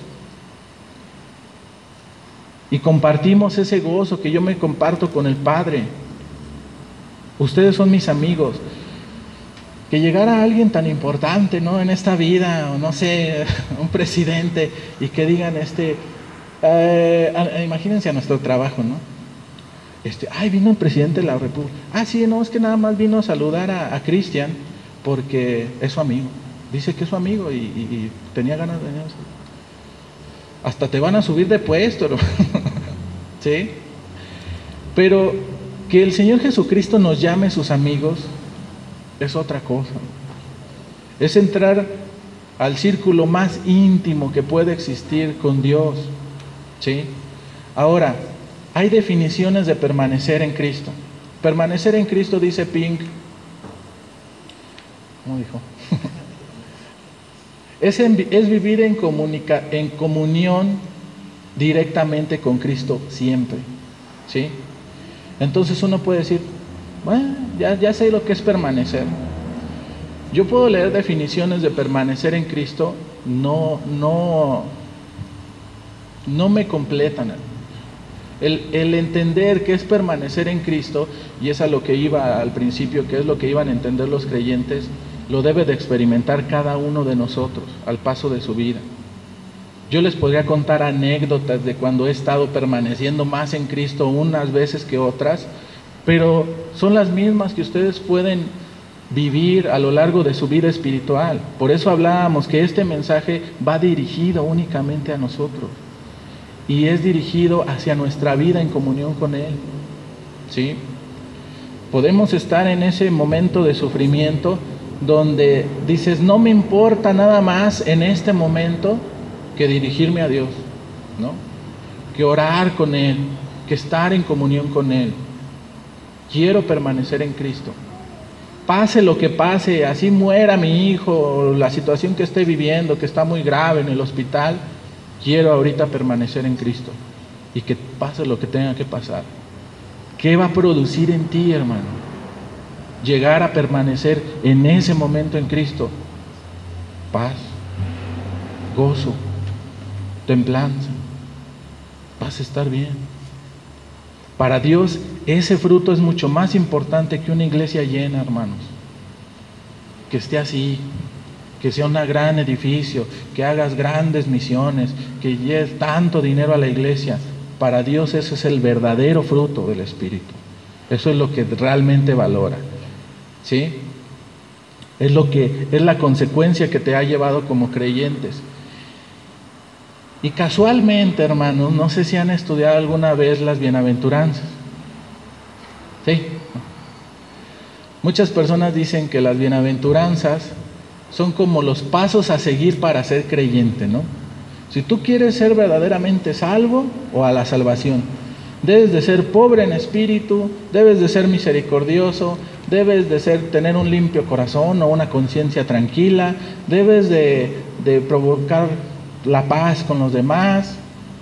Y compartimos ese gozo que yo me comparto con el Padre. Ustedes son mis amigos. Que llegara alguien tan importante, ¿no?, en esta vida, o no sé, un presidente, y que digan, este, eh, imagínense a nuestro trabajo, ¿no? Este, ay, vino el presidente de la República. Ah, sí, no, es que nada más vino a saludar a, a Cristian porque es su amigo. Dice que es su amigo y, y, y tenía ganas de venir a saludar. Hasta te van a subir de puesto, ¿no? ¿Sí? Pero que el Señor Jesucristo nos llame sus amigos es otra cosa. Es entrar al círculo más íntimo que puede existir con Dios. ¿Sí? Ahora, hay definiciones de permanecer en Cristo. Permanecer en Cristo, dice Pink, ¿cómo dijo? es, en, es vivir en, comunica, en comunión directamente con Cristo siempre. ¿Sí? Entonces uno puede decir, bueno, ya, ya sé lo que es permanecer. Yo puedo leer definiciones de permanecer en Cristo, no, no, no me completan. El, el entender qué es permanecer en Cristo, y es a lo que iba al principio, que es lo que iban a entender los creyentes, lo debe de experimentar cada uno de nosotros al paso de su vida. Yo les podría contar anécdotas de cuando he estado permaneciendo más en Cristo unas veces que otras, pero son las mismas que ustedes pueden vivir a lo largo de su vida espiritual. Por eso hablábamos que este mensaje va dirigido únicamente a nosotros y es dirigido hacia nuestra vida en comunión con Él. ¿Sí? Podemos estar en ese momento de sufrimiento donde dices, no me importa nada más en este momento que dirigirme a Dios, ¿no? Que orar con Él, que estar en comunión con Él. Quiero permanecer en Cristo. Pase lo que pase, así muera mi hijo, o la situación que esté viviendo, que está muy grave en el hospital, quiero ahorita permanecer en Cristo. Y que pase lo que tenga que pasar. ¿Qué va a producir en ti, hermano? Llegar a permanecer en ese momento en Cristo. Paz, gozo, templanza. Vas a estar bien. Para Dios ese fruto es mucho más importante que una iglesia llena, hermanos. Que esté así, que sea un gran edificio, que hagas grandes misiones, que lleves tanto dinero a la iglesia. Para Dios ese es el verdadero fruto del Espíritu. Eso es lo que realmente valora. ¿Sí? Es lo que es la consecuencia que te ha llevado como creyentes. Y casualmente, hermanos, no sé si han estudiado alguna vez las bienaventuranzas. ¿Sí? Muchas personas dicen que las bienaventuranzas son como los pasos a seguir para ser creyente, ¿no? Si tú quieres ser verdaderamente salvo o a la salvación, debes de ser pobre en espíritu, debes de ser misericordioso, debes de ser, tener un limpio corazón o una conciencia tranquila, debes de, de provocar la paz con los demás.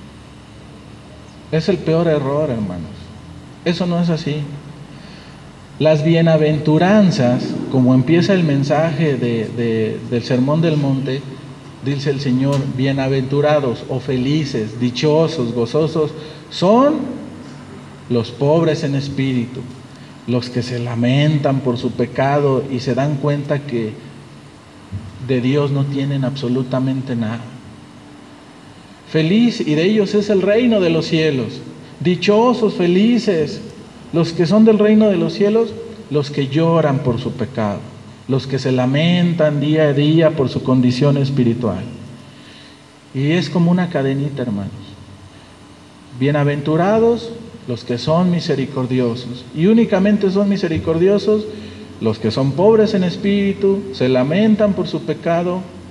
Es el peor error, hermanos. Eso no es así. Las bienaventuranzas, como empieza el mensaje de, de, del Sermón del Monte, dice el Señor, bienaventurados o felices, dichosos, gozosos, son los pobres en espíritu, los que se lamentan por su pecado y se dan cuenta que de Dios no tienen absolutamente nada. Feliz, y de ellos es el reino de los cielos. Dichosos, felices, los que son del reino de los cielos, los que lloran por su pecado, los que se lamentan día a día por su condición espiritual. Y es como una cadenita, hermanos. Bienaventurados los que son misericordiosos, y únicamente son misericordiosos los que son pobres en espíritu, se lamentan por su pecado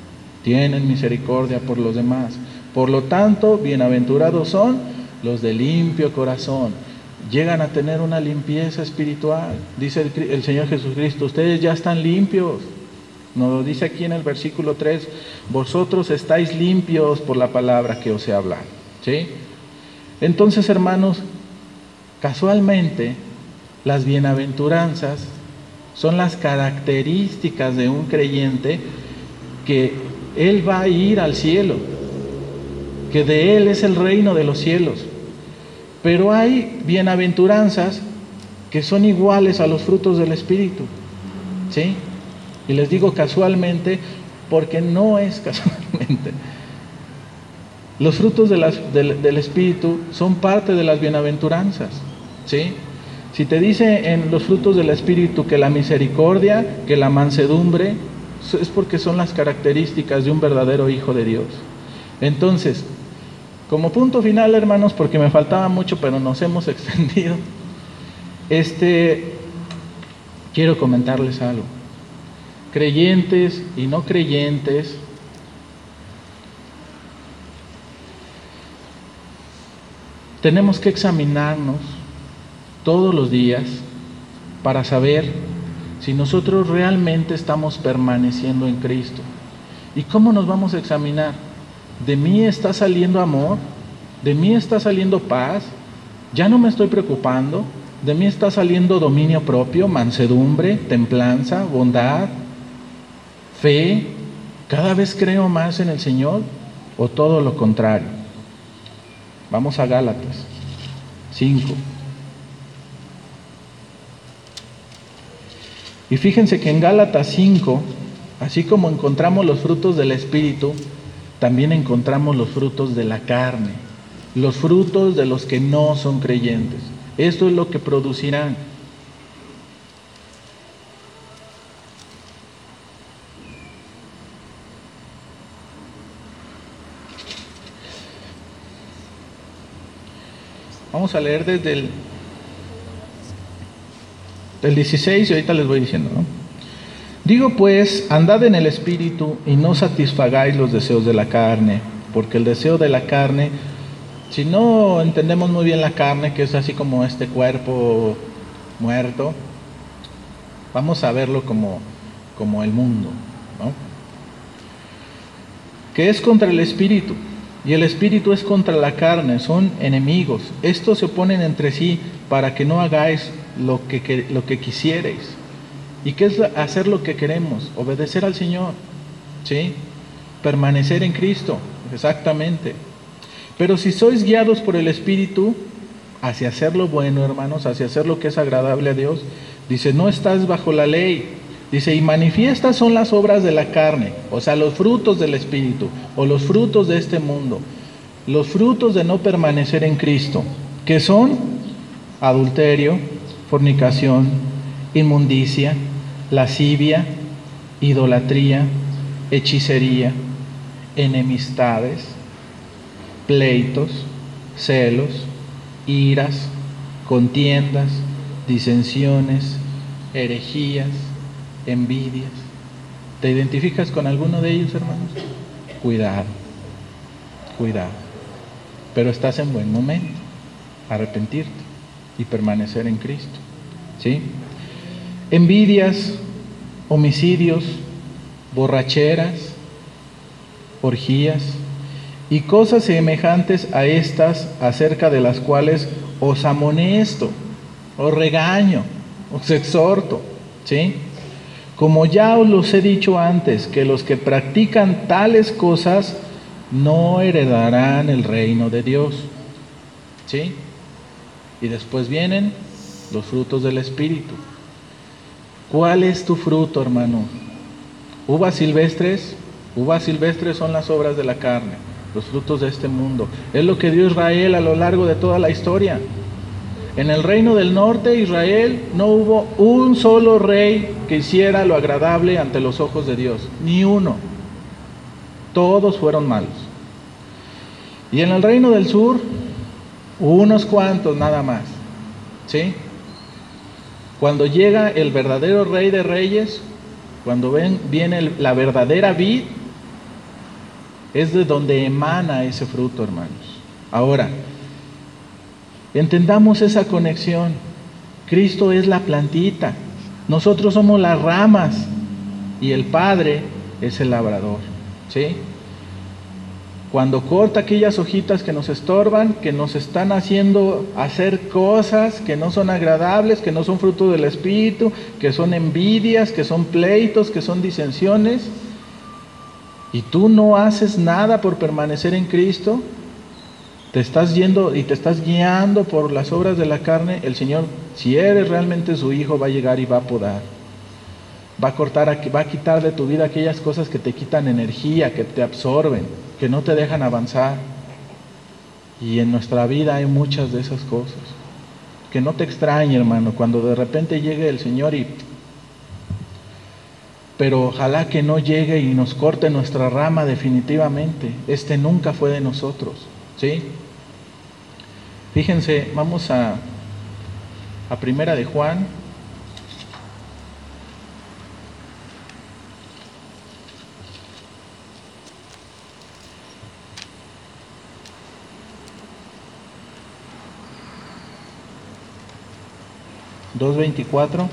tienen misericordia por los demás. Por lo tanto, bienaventurados son los de limpio corazón. Llegan a tener una limpieza espiritual. Dice el, el Señor Jesucristo, ustedes ya están limpios. Nos lo dice aquí en el versículo tres, vosotros estáis limpios por la palabra que os he hablado. ¿Sí? Entonces, hermanos, casualmente, las bienaventuranzas son las características de un creyente que él va a ir al cielo, que de él es el reino de los cielos. Pero hay bienaventuranzas que son iguales a los frutos del Espíritu. ¿Sí? Y les digo casualmente porque no es casualmente. Los frutos de las, del, del Espíritu son parte de las bienaventuranzas. ¿Sí? Si te dice en los frutos del Espíritu que la misericordia, que la mansedumbre, es porque son las características de un verdadero hijo de Dios. Entonces, como punto final, hermanos, porque me faltaba mucho, pero nos hemos extendido, este, quiero comentarles algo. Creyentes y no creyentes, tenemos que examinarnos todos los días para saber si nosotros realmente estamos permaneciendo en Cristo. ¿Y cómo nos vamos a examinar? ¿De mí está saliendo amor? ¿De mí está saliendo paz? ¿Ya no me estoy preocupando? ¿De mí está saliendo dominio propio, mansedumbre, templanza, bondad, fe? ¿Cada vez creo más en el Señor? ¿O todo lo contrario? Vamos a Gálatas cinco. Y fíjense que en Gálatas cinco, así como encontramos los frutos del Espíritu, también encontramos los frutos de la carne, los frutos de los que no son creyentes. Esto es lo que producirán. Vamos a leer desde el, el dieciséis y ahorita les voy diciendo, ¿no? Digo pues, andad en el Espíritu y no satisfagáis los deseos de la carne, porque el deseo de la carne, si no entendemos muy bien la carne, que es así como este cuerpo muerto, vamos a verlo como, como el mundo, ¿no? Que es contra el Espíritu, y el Espíritu es contra la carne, son enemigos. Estos se oponen entre sí para que no hagáis lo que, que, lo que quisierais. ¿Y qué es hacer lo que queremos? Obedecer al Señor, ¿sí? Permanecer en Cristo, exactamente. Pero si sois guiados por el Espíritu hacia hacer lo bueno, hermanos, hacia hacer lo que es agradable a Dios, dice, no estás bajo la ley. Dice, y manifiestas son las obras de la carne, o sea, los frutos del Espíritu, o los frutos de este mundo, los frutos de no permanecer en Cristo, que son adulterio, fornicación, inmundicia, lascivia, idolatría, hechicería, enemistades, pleitos, celos, iras, contiendas, disensiones, herejías, envidias. ¿Te identificas con alguno de ellos, hermanos? Cuidado, cuidado. Pero estás en buen momento, arrepentirte y permanecer en Cristo, ¿sí? Envidias, homicidios, borracheras, orgías y cosas semejantes a estas, acerca de las cuales os amonesto, os regaño, os exhorto, ¿sí? Como ya os los he dicho antes, que los que practican tales cosas no heredarán el reino de Dios, ¿sí? Y después vienen los frutos del Espíritu. ¿Cuál es tu fruto, hermano? Uvas silvestres. Uvas silvestres son las obras de la carne, los frutos de este mundo. Es lo que dio Israel a lo largo de toda la historia. En el reino del norte, Israel, no hubo un solo rey que hiciera lo agradable ante los ojos de Dios. Ni uno. Todos fueron malos. Y en el reino del sur, unos cuantos nada más. ¿Sí? Cuando llega el verdadero rey de reyes, cuando ven, viene el, la verdadera vid, Es de donde emana ese fruto, hermanos. Ahora, entendamos esa conexión. Cristo es la plantita, nosotros somos las ramas y el Padre es el labrador, ¿sí? Cuando corta aquellas hojitas que nos estorban, que nos están haciendo hacer cosas que no son agradables, que no son fruto del Espíritu, que son envidias, que son pleitos, que son disensiones, y tú no haces nada por permanecer en Cristo, te estás yendo y te estás guiando por las obras de la carne, el Señor, si eres realmente su hijo, va a llegar y va a podar. Va a cortar, va a quitar de tu vida aquellas cosas que te quitan energía, que te absorben, que no te dejan avanzar. Y en nuestra vida hay muchas de esas cosas. Que no te extrañe, hermano, cuando de repente llegue el Señor y... Pero ojalá que no llegue y nos corte nuestra rama definitivamente. Este nunca fue de nosotros, ¿sí? Fíjense, vamos a, a Primera de Juan. dos veinticuatro.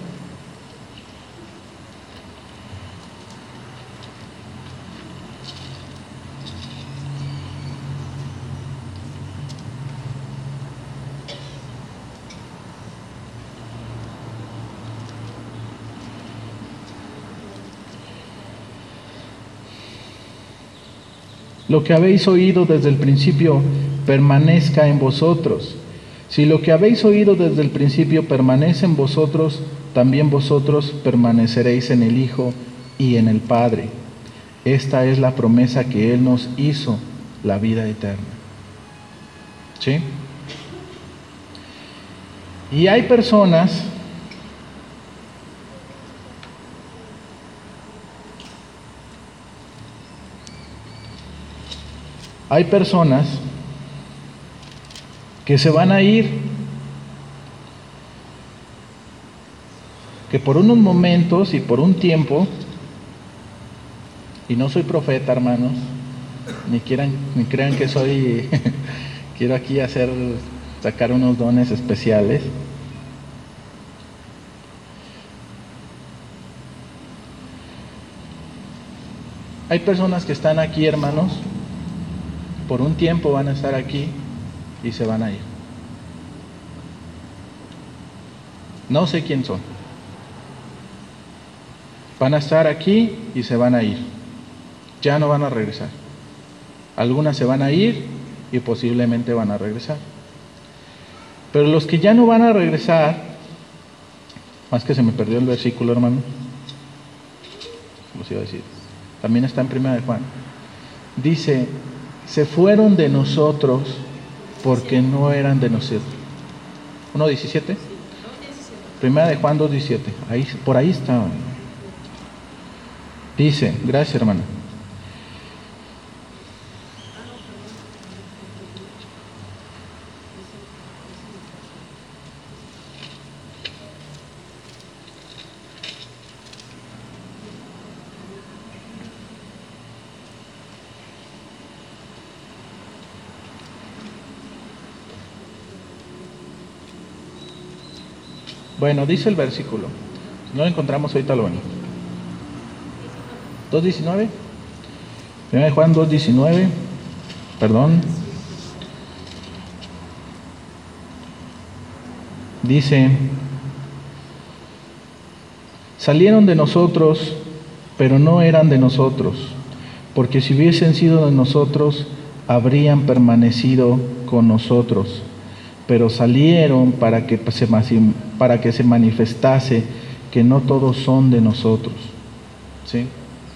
Lo que habéis oído desde el principio permanezca en vosotros. Si lo que habéis oído desde el principio permanece en vosotros, también vosotros permaneceréis en el Hijo y en el Padre. Esta es la promesa que Él nos hizo, la vida eterna. ¿Sí? Y hay personas hay personas que se van a ir, que por unos momentos y por un tiempo, y no soy profeta, hermanos, ni quieran, ni crean que soy, quiero aquí hacer, sacar unos dones especiales. Hay personas que están aquí, hermanos, por un tiempo van a estar aquí y se van a ir. No sé quién son. Van a estar aquí y se van a ir. Ya no van a regresar. Algunas se van a ir y posiblemente van a regresar. Pero los que ya no van a regresar, más que se me perdió el versículo, hermano, los iba a decir, también está en Primera de Juan. Dice, se fueron de nosotros porque no eran de nosotros. uno diecisiete. Primera de Juan dos diecisiete. Ahí, por ahí está. Dice, gracias, hermana. Bueno, dice el versículo. Si no lo encontramos ahorita lo vemos. dos diecinueve. Primera de Juan dos diecinueve. Perdón. Dice, salieron de nosotros, pero no eran de nosotros, porque si hubiesen sido de nosotros, habrían permanecido con nosotros. Pero salieron para que se, para que se manifestase que no todos son de nosotros. ¿Sí?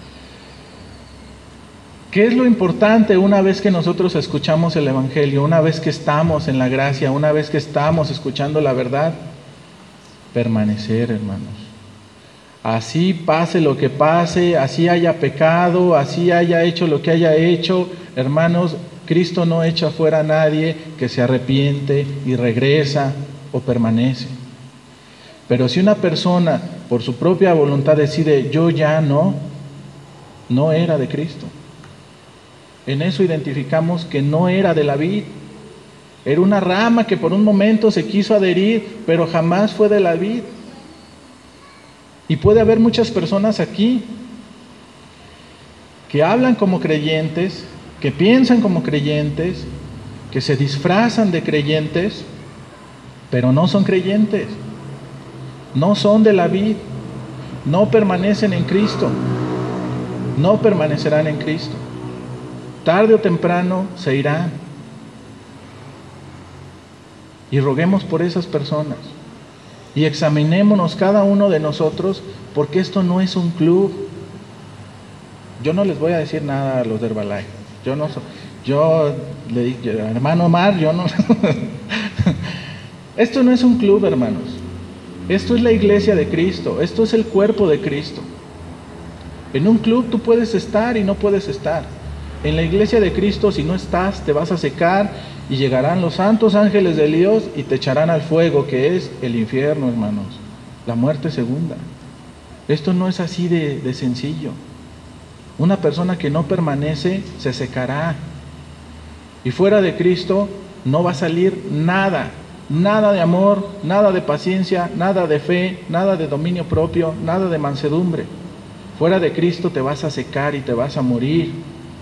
¿Qué es lo importante una vez que nosotros escuchamos el Evangelio, una vez que estamos en la gracia, una vez que estamos escuchando la verdad? Permanecer, hermanos. Así pase lo que pase, así haya pecado, así haya hecho lo que haya hecho, hermanos, Cristo no echa fuera a nadie que se arrepiente y regresa o permanece. Pero si una persona por su propia voluntad decide, yo ya no, no era de Cristo. En eso identificamos que no era de la vid. Era una rama que por un momento se quiso adherir, pero jamás fue de la vid. Y puede haber muchas personas aquí que hablan como creyentes, que piensan como creyentes, que se disfrazan de creyentes, pero no son creyentes, no son de la vid, no permanecen en Cristo, no permanecerán en Cristo. Tarde o temprano se irán. Y roguemos por esas personas. Y examinémonos cada uno de nosotros, porque esto no es un club. Yo no les voy a decir nada a los de Herbalife. Yo no soy, yo le dije, hermano Omar, yo no. Esto no es un club, hermanos. Esto es la iglesia de Cristo. Esto es el cuerpo de Cristo. En un club tú puedes estar y no puedes estar. En la iglesia de Cristo, si no estás, te vas a secar y llegarán los santos ángeles de Dios y te echarán al fuego, que es el infierno, hermanos. La muerte segunda. Esto no es así de, de sencillo. Una persona que no permanece se secará. Y fuera de Cristo no va a salir nada. Nada de amor, nada de paciencia, nada de fe, nada de dominio propio, nada de mansedumbre. Fuera de Cristo te vas a secar y te vas a morir.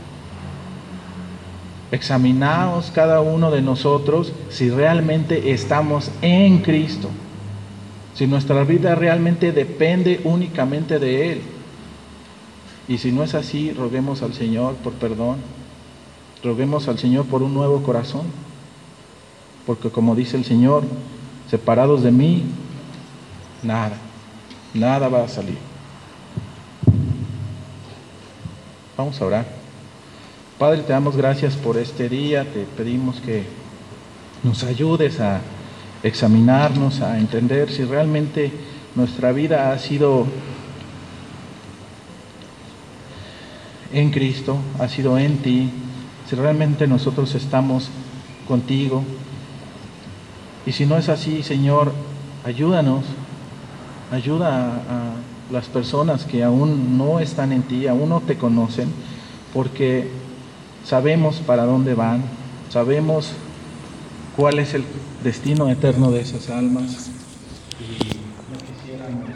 Examinaos cada uno de nosotros si realmente estamos en Cristo. Si nuestra vida realmente depende únicamente de Él. Y si no es así, roguemos al Señor por perdón. Roguemos al Señor por un nuevo corazón. Porque como dice el Señor, separados de mí, nada, nada va a salir. Vamos a orar. Padre, te damos gracias por este día. Te pedimos que nos ayudes a examinarnos, a entender si realmente nuestra vida ha sido en Cristo, ha sido en ti, si realmente nosotros estamos contigo. Y si no es así, Señor, ayúdanos, ayuda a, a las personas que aún no están en ti, aún no te conocen, porque sabemos para dónde van, sabemos cuál es el destino eterno de esas almas. Y